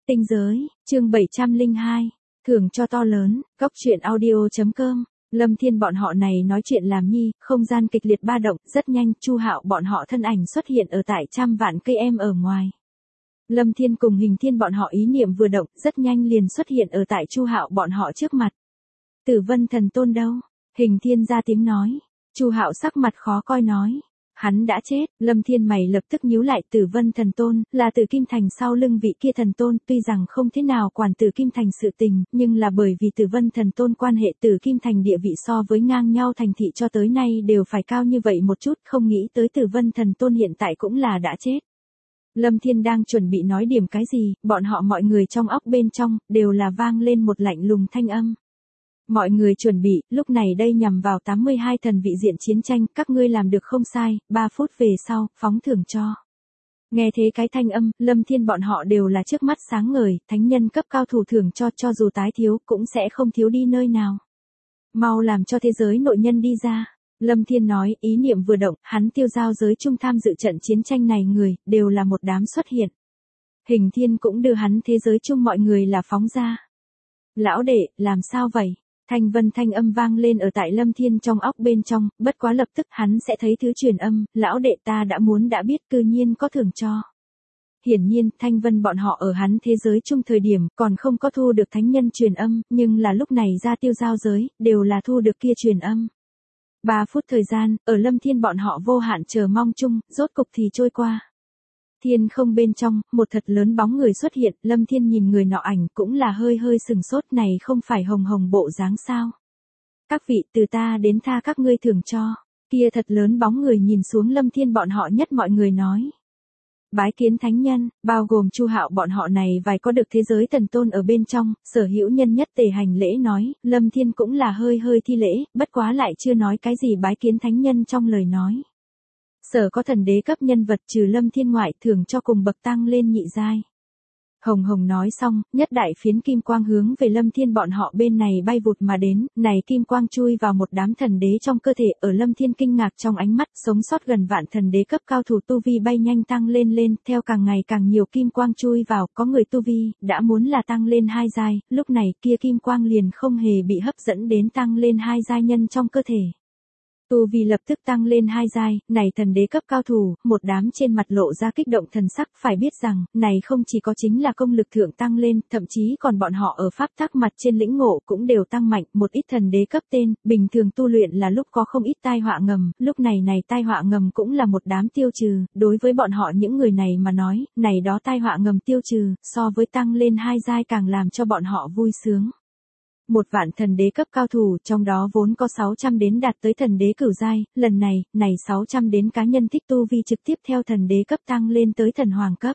Tinh giới, chương 702, thưởng cho to lớn, góc truyện audio.com. Lâm Thiên bọn họ này nói chuyện làm nhi, không gian kịch liệt ba động, rất nhanh, Chu Hạo bọn họ thân ảnh xuất hiện ở tại trăm vạn cây em ở ngoài. Lâm Thiên cùng Hình Thiên bọn họ ý niệm vừa động, rất nhanh liền xuất hiện ở tại Chu Hạo bọn họ trước mặt. Tử Vân Thần Tôn đâu? Hình Thiên ra tiếng nói. Chu Hạo sắc mặt khó coi nói. Hắn đã chết. Lâm Thiên mày lập tức nhíu lại. Tử Vân Thần Tôn là Tử Kim Thành sau lưng vị kia thần tôn, tuy rằng không thế nào quản Tử Kim Thành sự tình, nhưng là bởi vì Tử Vân Thần Tôn quan hệ Tử Kim Thành địa vị so với ngang nhau thành thị cho tới nay đều phải cao như vậy một chút, không nghĩ tới Tử Vân Thần Tôn hiện tại cũng là đã chết. Lâm Thiên đang chuẩn bị nói điểm cái gì, bọn họ mọi người trong óc bên trong đều là vang lên một lạnh lùng thanh âm. Mọi người chuẩn bị, lúc này đây nhằm vào 82 thần vị diện chiến tranh, các ngươi làm được không sai, 3 phút về sau, phóng thưởng cho. Nghe thế cái thanh âm, Lâm Thiên bọn họ đều là trước mắt sáng ngời, thánh nhân cấp cao thủ thưởng cho dù tái thiếu, cũng sẽ không thiếu đi nơi nào. Mau làm cho thế giới nội nhân đi ra. Lâm Thiên nói, ý niệm vừa động, hắn tiêu giao giới trung tham dự trận chiến tranh này người, đều là một đám xuất hiện. Hình Thiên cũng đưa hắn thế giới chung mọi người là phóng ra. Lão đệ, làm sao vậy? Thanh vân thanh âm vang lên ở tại Lâm Thiên trong óc bên trong, bất quá lập tức hắn sẽ thấy thứ truyền âm, lão đệ ta đã biết cư nhiên có thưởng cho. Hiển nhiên, thanh vân bọn họ ở hắn thế giới chung thời điểm, còn không có thu được thánh nhân truyền âm, nhưng là lúc này ra tiêu giao giới, đều là thu được kia truyền âm. 3 phút thời gian, ở Lâm Thiên bọn họ vô hạn chờ mong chung, rốt cục thì trôi qua. Thiên không bên trong, một thật lớn bóng người xuất hiện, Lâm Thiên nhìn người nọ ảnh cũng là hơi sừng sốt, này không phải hồng hồng bộ dáng sao. Các vị, từ ta đến tha các ngươi thưởng cho. Kia thật lớn bóng người nhìn xuống Lâm Thiên bọn họ nhất mọi người nói. Bái kiến thánh nhân, bao gồm Chu Hạo bọn họ này vài có được thế giới thần tôn ở bên trong, sở hữu nhân nhất tề hành lễ nói, Lâm Thiên cũng là hơi thi lễ, bất quá lại chưa nói cái gì bái kiến thánh nhân trong lời nói. Sở có thần đế cấp nhân vật trừ Lâm Thiên ngoại thưởng cho cùng bậc tăng lên nhị giai. Hồng Hồng nói xong, nhất đại phiến kim quang hướng về Lâm Thiên bọn họ bên này bay vụt mà đến, này kim quang chui vào một đám thần đế trong cơ thể, ở Lâm Thiên kinh ngạc trong ánh mắt, sống sót gần vạn thần đế cấp cao thủ tu vi bay nhanh tăng lên, theo càng ngày càng nhiều kim quang chui vào, có người tu vi đã muốn là tăng lên 2 giai, lúc này kia kim quang liền không hề bị hấp dẫn đến tăng lên 2 giai nhân trong cơ thể. Tu vi lập tức tăng lên 2 giai, này thần đế cấp cao thủ, một đám trên mặt lộ ra kích động thần sắc, phải biết rằng, này không chỉ có chính là công lực thượng tăng lên, thậm chí còn bọn họ ở pháp tắc mặt trên lĩnh ngộ cũng đều tăng mạnh, một ít thần đế cấp tên, bình thường tu luyện là lúc có không ít tai họa ngầm, lúc này tai họa ngầm cũng là một đám tiêu trừ, đối với bọn họ những người này mà nói, này đó tai họa ngầm tiêu trừ, so với tăng lên 2 giai càng làm cho bọn họ vui sướng. Một vạn thần đế cấp cao thủ, trong đó vốn có 600 đến đạt tới thần đế cửu giai, lần này 600 đến cá nhân thích tu vi trực tiếp theo thần đế cấp tăng lên tới thần hoàng cấp.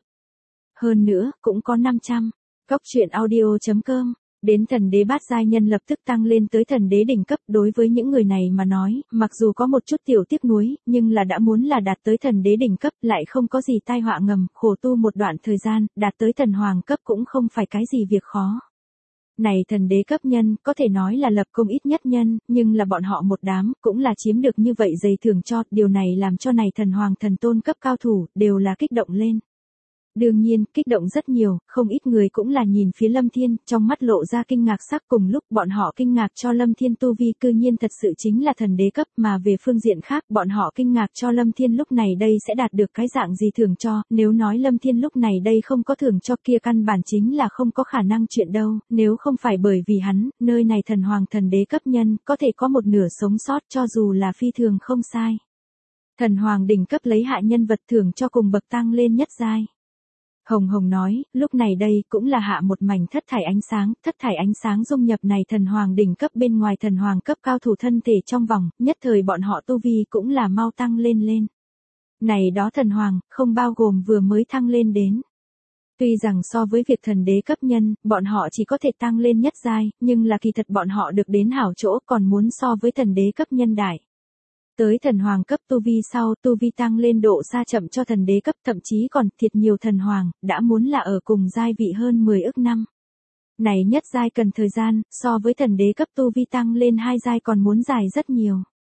Hơn nữa, cũng có 500. Góc truyện audio.com, đến thần đế bát giai nhân lập tức tăng lên tới thần đế đỉnh cấp, đối với những người này mà nói, mặc dù có một chút tiểu tiếc nuối, nhưng là đã muốn là đạt tới thần đế đỉnh cấp, lại không có gì tai họa ngầm, khổ tu một đoạn thời gian, đạt tới thần hoàng cấp cũng không phải cái gì việc khó. Này thần đế cấp nhân, có thể nói là lập công ít nhất nhân, nhưng là bọn họ một đám, cũng là chiếm được như vậy dày thưởng cho, điều này làm cho này thần hoàng thần tôn cấp cao thủ, đều là kích động lên. Đương nhiên, kích động rất nhiều, không ít người cũng là nhìn phía Lâm Thiên, trong mắt lộ ra kinh ngạc sắc, cùng lúc bọn họ kinh ngạc cho Lâm Thiên tu vi cư nhiên thật sự chính là thần đế cấp, mà về phương diện khác, bọn họ kinh ngạc cho Lâm Thiên lúc này đây sẽ đạt được cái dạng gì thưởng cho, nếu nói Lâm Thiên lúc này đây không có thưởng cho kia căn bản chính là không có khả năng chuyện đâu, nếu không phải bởi vì hắn, nơi này thần hoàng thần đế cấp nhân, có thể có một nửa sống sót cho dù là phi thường không sai. Thần hoàng đỉnh cấp lấy hạ nhân vật thưởng cho cùng bậc tăng lên nhất giai. Hồng Hồng nói, lúc này đây cũng là hạ một mảnh thất thải ánh sáng dung nhập này thần hoàng đỉnh cấp bên ngoài thần hoàng cấp cao thủ thân thể trong vòng, nhất thời bọn họ tu vi cũng là mau tăng lên. Này đó thần hoàng, không bao gồm vừa mới thăng lên đến. Tuy rằng so với việc thần đế cấp nhân, bọn họ chỉ có thể tăng lên nhất giai, nhưng là kỳ thật bọn họ được đến hảo chỗ còn muốn so với thần đế cấp nhân đại. Tới thần hoàng cấp tu vi sau, tu vi tăng lên độ xa chậm cho thần đế cấp, thậm chí còn thiệt nhiều thần hoàng, đã muốn là ở cùng giai vị hơn 10 ức năm. Này nhất giai cần thời gian, so với thần đế cấp tu vi tăng lên 2 giai còn muốn dài rất nhiều.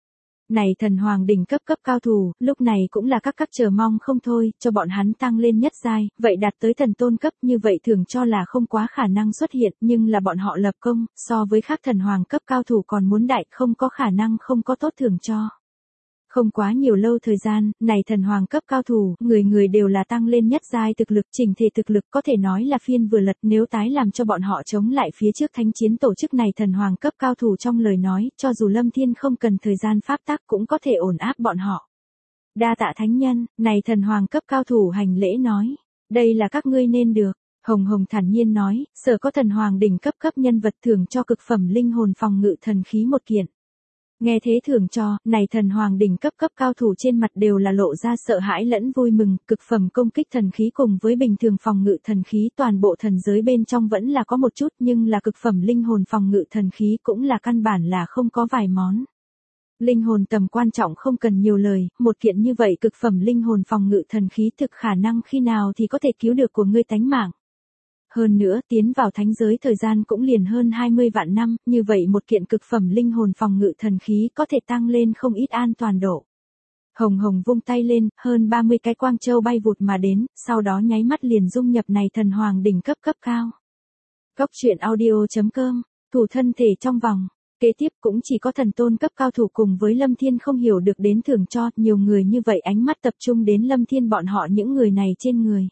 Này thần hoàng đỉnh cấp cao thủ, lúc này cũng là các chờ mong không thôi, cho bọn hắn tăng lên nhất giai, vậy đạt tới thần tôn cấp như vậy thường cho là không quá khả năng xuất hiện, nhưng là bọn họ lập công, so với khác thần hoàng cấp cao thủ còn muốn đại, không có khả năng không có tốt thưởng cho. Không quá nhiều lâu thời gian, này thần hoàng cấp cao thủ, người người đều là tăng lên nhất giai thực lực, chỉnh thể thực lực có thể nói là phiên vừa lật, nếu tái làm cho bọn họ chống lại phía trước thánh chiến tổ chức này thần hoàng cấp cao thủ trong lời nói, cho dù Lâm Thiên không cần thời gian pháp tắc cũng có thể ổn áp bọn họ. Đa tạ thánh nhân, này thần hoàng cấp cao thủ hành lễ nói, đây là các ngươi nên được. Hồng Hồng thản nhiên nói, sở có thần hoàng đỉnh cấp nhân vật thưởng cho cực phẩm linh hồn phòng ngự thần khí một kiện. Nghe thế thưởng cho, này thần hoàng đỉnh cấp cao thủ trên mặt đều là lộ ra sợ hãi lẫn vui mừng, cực phẩm công kích thần khí cùng với bình thường phòng ngự thần khí toàn bộ thần giới bên trong vẫn là có một chút nhưng là cực phẩm linh hồn phòng ngự thần khí cũng là căn bản là không có vài món. Linh hồn tầm quan trọng không cần nhiều lời, một kiện như vậy cực phẩm linh hồn phòng ngự thần khí thực khả năng khi nào thì có thể cứu được của ngươi tánh mạng. Hơn nữa, tiến vào thánh giới thời gian cũng liền hơn 20 vạn năm, như vậy một kiện cực phẩm linh hồn phòng ngự thần khí có thể tăng lên không ít an toàn độ. Hồng Hồng vung tay lên, hơn 30 cái quang châu bay vụt mà đến, sau đó nháy mắt liền dung nhập này thần hoàng đỉnh cấp cao. Cốc truyện audio.com, thủ thân thể trong vòng. Kế tiếp cũng chỉ có thần tôn cấp cao thủ cùng với Lâm Thiên không hiểu được đến thưởng cho, nhiều người như vậy ánh mắt tập trung đến Lâm Thiên bọn họ những người này trên người.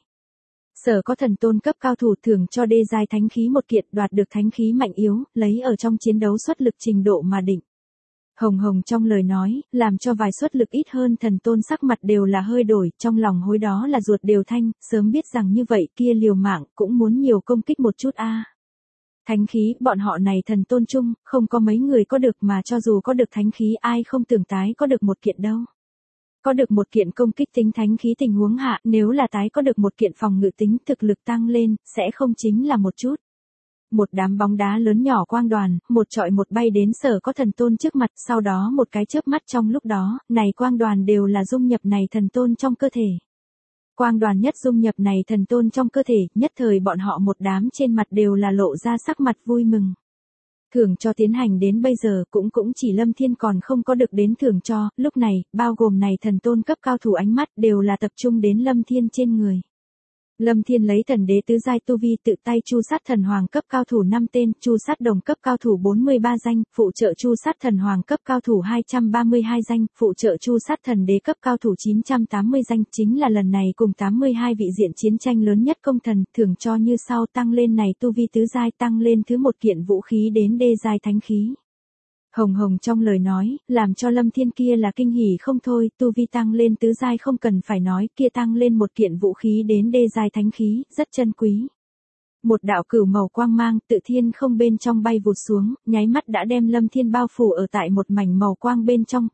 Sở có thần tôn cấp cao thủ thưởng cho đê giai thánh khí một kiện, đoạt được thánh khí mạnh yếu, lấy ở trong chiến đấu xuất lực trình độ mà định. Hồng Hồng trong lời nói, làm cho vài xuất lực ít hơn thần tôn sắc mặt đều là hơi đổi, trong lòng hối đó là ruột đều thanh, sớm biết rằng như vậy kia liều mạng, cũng muốn nhiều công kích một chút a. Thánh khí, bọn họ này thần tôn chung, không có mấy người có được mà cho dù có được thánh khí ai không tưởng tái có được một kiện đâu. Có được một kiện công kích tính thánh khí tình huống hạ, nếu là tái có được một kiện phòng ngự tính thực lực tăng lên, sẽ không chính là một chút. Một đám bóng đá lớn nhỏ quang đoàn, một trọi một bay đến sở có thần tôn trước mặt, sau đó một cái chớp mắt trong lúc đó, này quang đoàn đều là dung nhập này thần tôn trong cơ thể. Quang đoàn nhất dung nhập này thần tôn trong cơ thể, nhất thời bọn họ một đám trên mặt đều là lộ ra sắc mặt vui mừng. Thưởng cho tiến hành đến bây giờ cũng chỉ Lâm Thiên còn không có được đến thưởng cho, lúc này, bao gồm này thần tôn cấp cao thủ ánh mắt đều là tập trung đến Lâm Thiên trên người. Lâm Thiên lấy thần đế tứ giai tu vi tự tay chu sát thần hoàng cấp cao thủ 5 tên, chu sát đồng cấp cao thủ 43 danh, phụ trợ chu sát thần hoàng cấp cao thủ 232 danh, phụ trợ chu sát thần đế cấp cao thủ 980 danh, chính là lần này cùng 82 vị diện chiến tranh lớn nhất công thần, thưởng cho như sau tăng lên này tu vi tứ giai tăng lên thứ một kiện vũ khí đến đê giai thánh khí. Hồng Hồng trong lời nói, làm cho Lâm Thiên kia là kinh hỉ không thôi, tu vi tăng lên tứ giai không cần phải nói, kia tăng lên một kiện vũ khí đến đê giai thánh khí, rất chân quý. Một đạo cửu màu quang mang tự thiên không bên trong bay vụt xuống, nháy mắt đã đem Lâm Thiên bao phủ ở tại một mảnh màu quang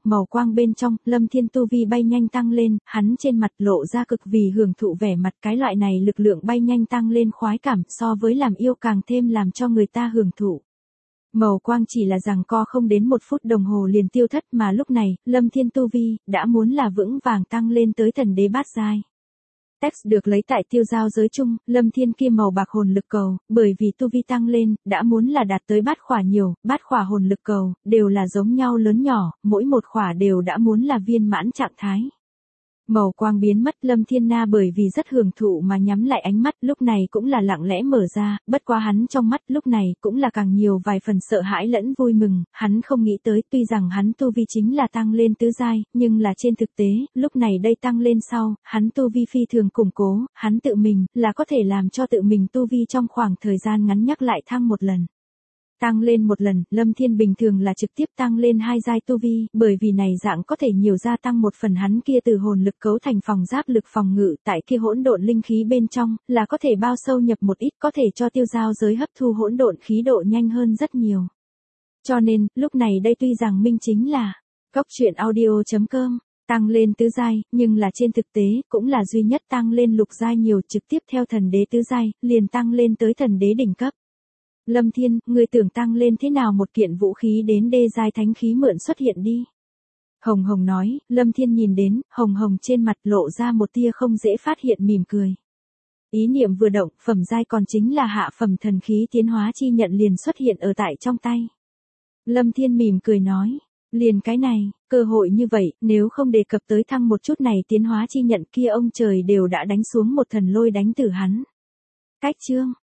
bên trong, Lâm Thiên tu vi bay nhanh tăng lên, hắn trên mặt lộ ra cực vì hưởng thụ vẻ mặt, cái loại này lực lượng bay nhanh tăng lên khoái cảm so với làm yêu càng thêm làm cho người ta hưởng thụ. Màu quang chỉ là giằng co không đến 1 phút đồng hồ liền tiêu thất mà lúc này, Lâm Thiên tu vi, đã muốn là vững vàng tăng lên tới thần đế bát giai. Text được lấy tại tiêu giao giới chung, Lâm Thiên kia màu bạc hồn lực cầu, bởi vì tu vi tăng lên, đã muốn là đạt tới bát khỏa nhiều, bát khỏa hồn lực cầu, đều là giống nhau lớn nhỏ, mỗi một khỏa đều đã muốn là viên mãn trạng thái. Màu quang biến mất Lâm Thiên Na bởi vì rất hưởng thụ mà nhắm lại ánh mắt lúc này cũng là lặng lẽ mở ra, bất quá hắn trong mắt lúc này cũng là càng nhiều vài phần sợ hãi lẫn vui mừng, hắn không nghĩ tới tuy rằng hắn tu vi chính là tăng lên tứ giai, nhưng là trên thực tế, lúc này đây tăng lên sau, hắn tu vi phi thường củng cố, hắn tự mình là có thể làm cho tự mình tu vi trong khoảng thời gian ngắn nhắc lại thăng một lần. Tăng lên một lần, Lâm Thiên bình thường là trực tiếp tăng lên 2 giai tu vi, bởi vì này dạng có thể nhiều gia tăng một phần hắn kia từ hồn lực cấu thành phòng giáp lực phòng ngự tại kia hỗn độn linh khí bên trong, là có thể bao sâu nhập một ít có thể cho tiêu giao giới hấp thu hỗn độn khí độ nhanh hơn rất nhiều. Cho nên, lúc này đây tuy rằng minh chính là, cốc truyện audio.com, tăng lên tứ giai, nhưng là trên thực tế, cũng là duy nhất tăng lên lục giai nhiều trực tiếp theo thần đế tứ giai, liền tăng lên tới thần đế đỉnh cấp. Lâm Thiên, người tưởng tăng lên thế nào một kiện vũ khí đến đê giai thánh khí mượn xuất hiện đi. Hồng Hồng nói, Lâm Thiên nhìn đến, Hồng Hồng trên mặt lộ ra một tia không dễ phát hiện mỉm cười. Ý niệm vừa động, phẩm giai còn chính là hạ phẩm thần khí tiến hóa chi nhận liền xuất hiện ở tại trong tay. Lâm Thiên mỉm cười nói, Liền cái này, cơ hội như vậy, nếu không đề cập tới thăng một chút này tiến hóa chi nhận kia ông trời đều đã đánh xuống một thần lôi đánh tử hắn. Cách chương.